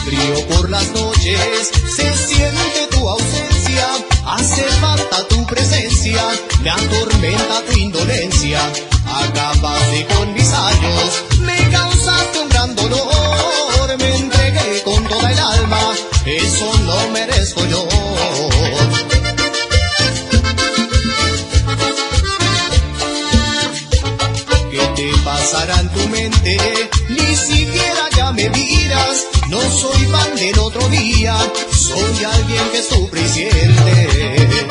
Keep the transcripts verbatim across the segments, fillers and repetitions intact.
Frío por las noches, se siente tu ausencia, hace falta tu presencia, me atormenta tu indolencia. Acabaste con mis años, me causaste un gran dolor, me entregué con toda el alma, eso no merezco yo. ¿Qué te pasará en tu mente? Ni siquiera ya me miras, no soy fan del otro día, soy alguien que sufre y siente.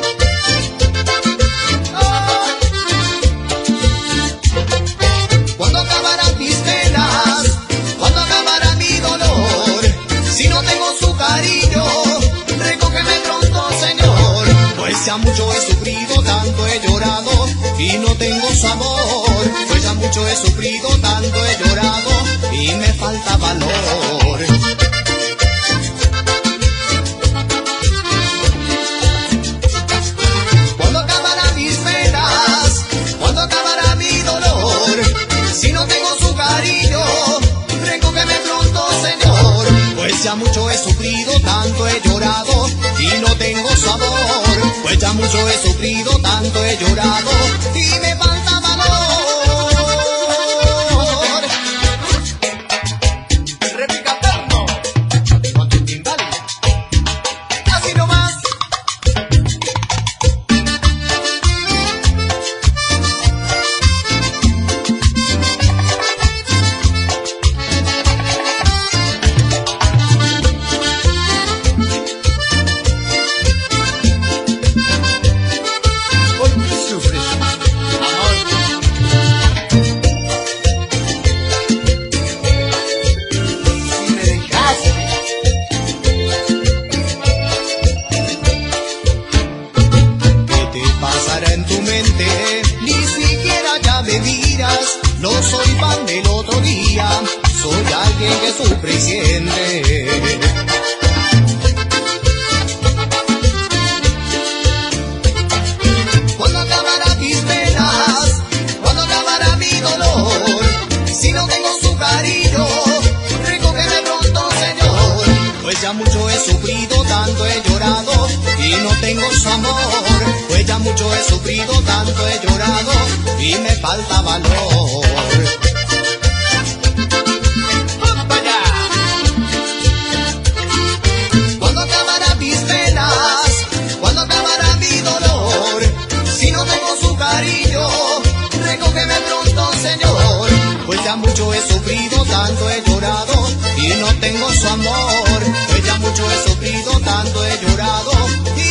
¿Cuándo acabarán mis penas? ¿Cuándo acabará mi dolor? Si no tengo su cariño, recógeme pronto, Señor. Pues ya mucho he sufrido, tanto he llorado y no tengo su amor. Pues ya mucho he sufrido, tanto he llorado y me falta valor. ¿Cuándo acabarán mis penas? ¿Cuándo acabará mi dolor? Si no tengo su cariño, recógeme pronto, Señor. Pues ya mucho he sufrido, tanto he llorado y no tengo su amor. Pues ya mucho he sufrido, tanto he llorado y me falta valor. Repicaterno, con tu timbal, así nomás. En tu mente, ni siquiera ya me miras, no soy fan del otro día, soy alguien que sufre y siente. ¿Cuándo acabará mis penas? ¿Cuándo acabará mi dolor? Si no tengo su cariño, recógeme pronto, Señor. Pues ya mucho he sufrido, tanto he llorado y no tengo su amor. Pues ya mucho he sufrido, tanto he llorado y me falta valor. ¡Vaya! ¿Cuándo acabará mis penas? ¿Cuándo acabará mi dolor? Si no tengo su cariño, recógeme pronto, Señor. Pues ya mucho he sufrido, tanto he llorado y no tengo su amor. Pues ya mucho he sufrido, tanto he llorado y